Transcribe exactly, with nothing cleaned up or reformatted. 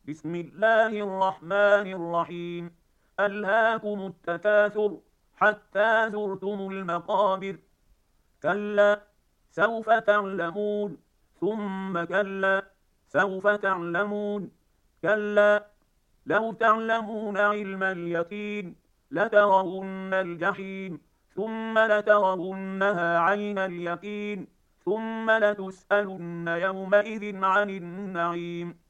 بسم الله الرحمن الرحيم. ألهاكم التكاثر حتى زرتم المقابر. كلا سوف تعلمون، ثم كلا سوف تعلمون. كلا لو تعلمون علم اليقين لترون الجحيم، ثم لترونها عين اليقين، ثم لتسألن يومئذ عن النعيم.